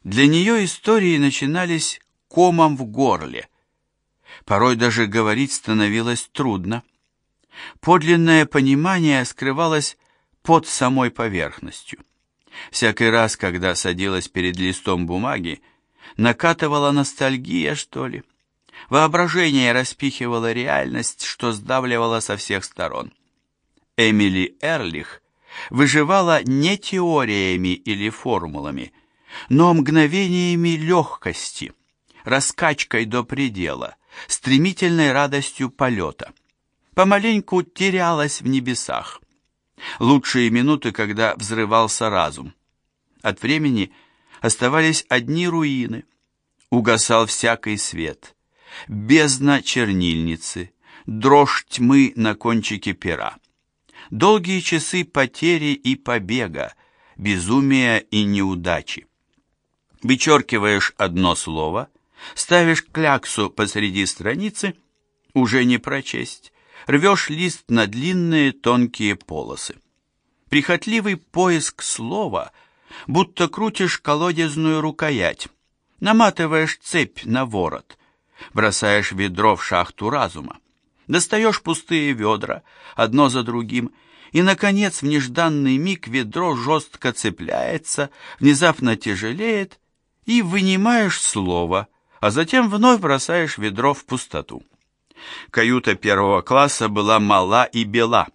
Для нее истории начинались комом в горле. Порой даже говорить становилось трудно. Подлинное понимание скрывалось под самой поверхностью. Всякий раз, когда садилась перед листом бумаги, накатывала ностальгия, что ли. Воображение распихивало реальность, что сдавливало со всех сторон. Эмили Эрлих выживала не теориями или формулами, но мгновениями легкости, раскачкой до предела, стремительной радостью полета. Помаленьку терялась в небесах. Лучшие минуты, когда взрывался разум. От времени оставались одни руины. Угасал всякий свет. Бездна чернильницы, дрожь тьмы на кончике пера. Долгие часы потери и побега, безумия и неудачи. Вычеркиваешь одно слово, ставишь кляксу посреди страницы, уже не прочесть, рвешь лист на длинные тонкие полосы. Прихотливый поиск слова, будто крутишь колодезную рукоять, наматываешь цепь на ворот, бросаешь ведро в шахту разума, достаешь пустые ведра, одно за другим, и, наконец, в нежданный миг ведро жестко цепляется, внезапно тяжелеет, и вынимаешь слово, а затем вновь бросаешь ведро в пустоту. Каюта первого класса была мала и бела.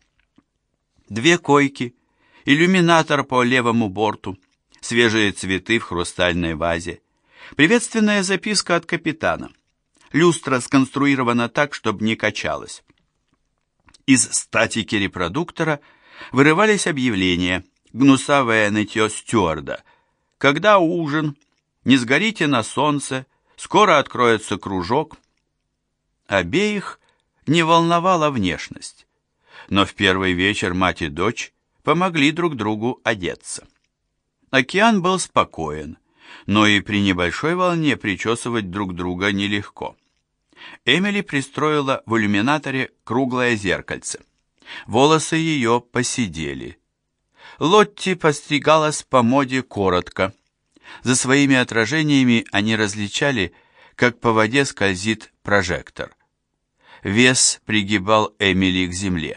2 койки, иллюминатор по левому борту, свежие цветы в хрустальной вазе, приветственная записка от капитана. Люстра сконструирована так, чтобы не качалась. Из статики репродуктора вырывались объявления, гнусавое нытье стюарда. Когда ужин? Не сгорите на солнце, скоро откроется кружок. Обеих не волновала внешность, но в первый вечер мать и дочь помогли друг другу одеться. Океан был спокоен, но и при небольшой волне причесывать друг друга нелегко. Эмили пристроила в иллюминаторе круглое зеркальце. Волосы ее поседели. Лотти постригалась по моде коротко. За своими отражениями они различали, как по воде скользит прожектор. Вес пригибал Эмили к земле.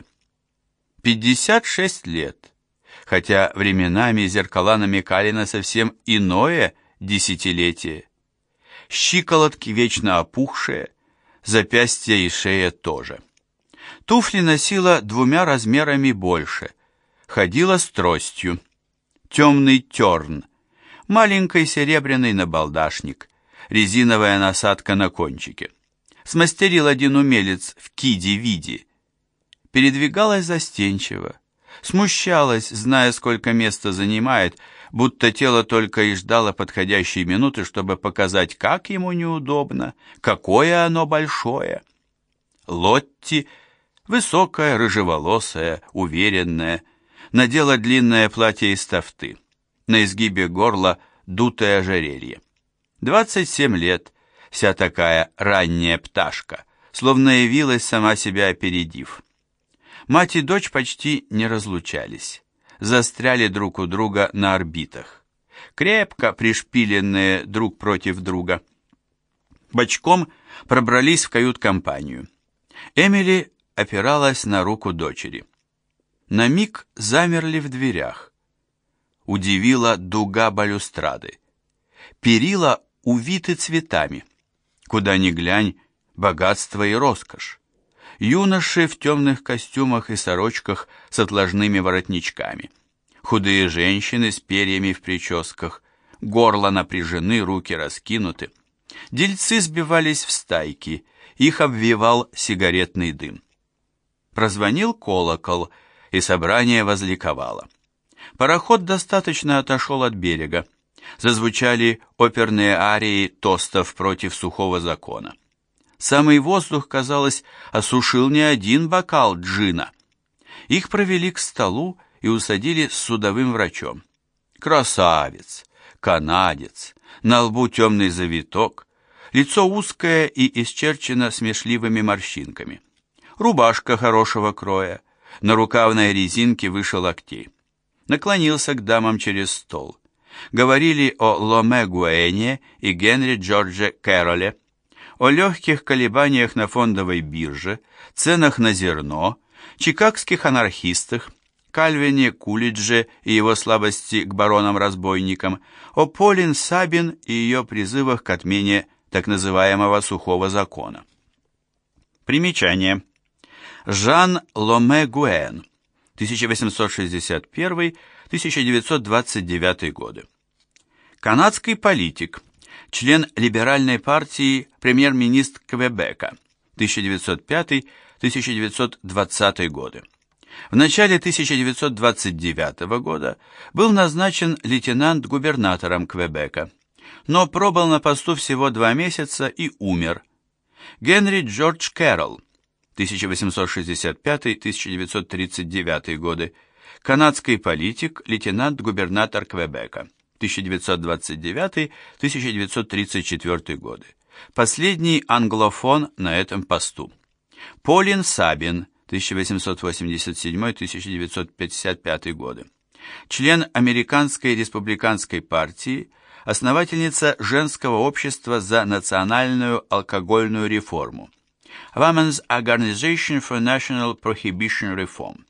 56 лет, хотя временами зеркала намекали на совсем иное десятилетие. Щиколотки вечно опухшие, запястья и шея тоже. Туфли носила 2 размерами больше, ходила с тростью. Темный терн, маленький серебряный набалдашник, резиновая насадка на кончике. Смастерил один умелец в киди-види. Передвигалась застенчиво, смущалась, зная, сколько места занимает, будто тело только и ждало подходящей минуты, чтобы показать, как ему неудобно, какое оно большое. Лотти, высокая, рыжеволосая, уверенная, надела длинное платье из тафты. На изгибе горла дутое ожерелье. 27 лет, вся такая ранняя пташка, словно явилась, сама себя опередив. Мать и дочь почти не разлучались, застряли друг у друга на орбитах, крепко пришпиленные друг против друга. Бочком пробрались в кают-компанию. Эмили опиралась на руку дочери. На миг замерли в дверях. Удивила дуга балюстрады. Перила увиты цветами. Куда ни глянь, богатство и роскошь. Юноши в темных костюмах и сорочках с отложными воротничками. Худые женщины с перьями в прическах. Горло напряжены, руки раскинуты. Дельцы сбивались в стайки. Их обвивал сигаретный дым. Прозвонил колокол, и собрание возликовало. Пароход достаточно отошел от берега. Зазвучали оперные арии тостов против сухого закона. Самый воздух, казалось, осушил не один бокал джина. Их провели к столу и усадили с судовым врачом. Красавец, канадец, на лбу темный завиток, лицо узкое и исчерчено смешливыми морщинками. Рубашка хорошего кроя, на рукавной резинке выше локтей. Наклонился к дамам через стол. Говорили о Ломе Гуэне и Генри Джордже Кэрроле, о легких колебаниях на фондовой бирже, ценах на зерно, чикагских анархистах, Кальвине Кулидже и его слабости к баронам-разбойникам, о Полин Сабин и ее призывах к отмене так называемого сухого закона. Примечание. Жан Ломе Гуэн, 1861-1929 годы. Канадский политик, член либеральной партии, премьер-министр Квебека, 1905-1920 годы. В начале 1929 года был назначен лейтенант-губернатором Квебека, но пробыл на посту всего 2 месяца и умер. Генри Джордж Кэрролл, 1865-1939 годы, канадский политик, лейтенант-губернатор Квебека, 1929-1934 годы. Последний англофон на этом посту. Полин Сабин, 1887-1955 годы. Член Американской республиканской партии, основательница Женского общества за национальную алкогольную реформу. Women's Organization for National Prohibition Reform,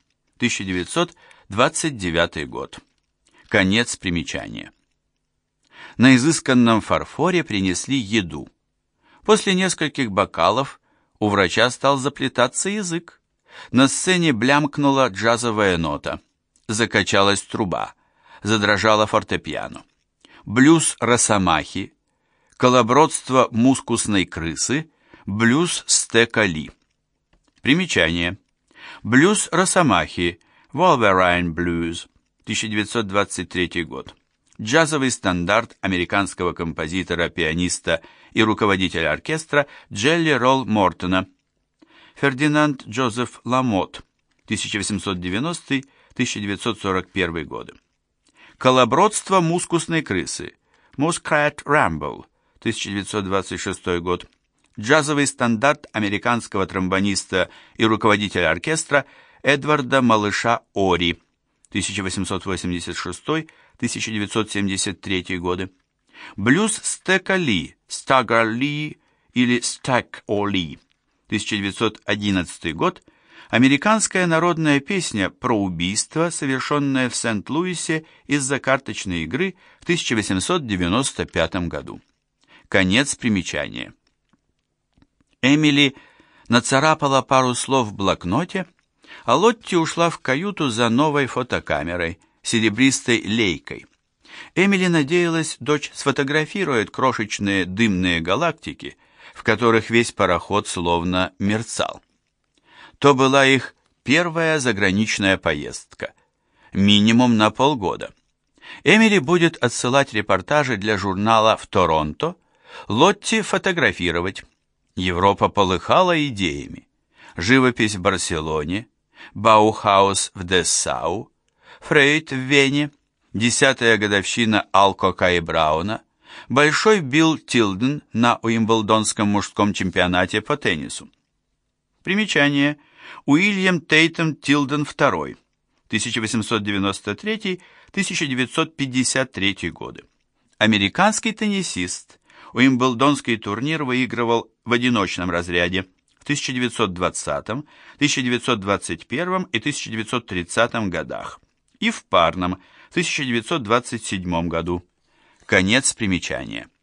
1929 год. Конец примечания. На изысканном фарфоре принесли еду. После нескольких бокалов у врача стал заплетаться язык. На сцене блямкнула джазовая нота, закачалась труба, задрожала фортепиано. Блюз Росомахи, колобродство мускусной крысы, блюз Стека Ли. Примечание. Блюз Росомахи, Wolverine Blues, 1923 год. Джазовый стандарт американского композитора, пианиста и руководителя оркестра Джелли Ролл Мортона. Фердинанд Джозеф Ламотт, 1890-1941 годы. Колобродство мускусной крысы, Muskrat Ramble, 1926 год. Джазовый стандарт американского тромбониста и руководителя оркестра Эдварда Малыша Ори, 1886-1973 годы. Блюз Стека Ли, Stagger Ли или Stack О Ли, 1911 год. Американская народная песня про убийство, совершенное в Сент-Луисе из-за карточной игры в 1895 году. Конец примечания. Эмили нацарапала пару слов в блокноте, а Лотти ушла в каюту за новой фотокамерой, серебристой лейкой. Эмили надеялась, дочь сфотографирует крошечные дымные галактики, в которых весь пароход словно мерцал. То была их первая заграничная поездка, минимум на полгода. Эмили будет отсылать репортажи для журнала в Торонто, Лотти фотографировать. Европа полыхала идеями. Живопись в Барселоне, Баухаус в Дессау, Фрейд в Вене, 10-я годовщина Алкока и Брауна, Большой Билл Тилден на Уимблдонском мужском чемпионате по теннису. Примечание. Уильям Тейтон Тилден II, 1893-1953 годы. Американский теннисист. Уимблдонский турнир выигрывал в одиночном разряде в 1920, 1921 и 1930 годах и в парном в 1927 году. Конец примечания.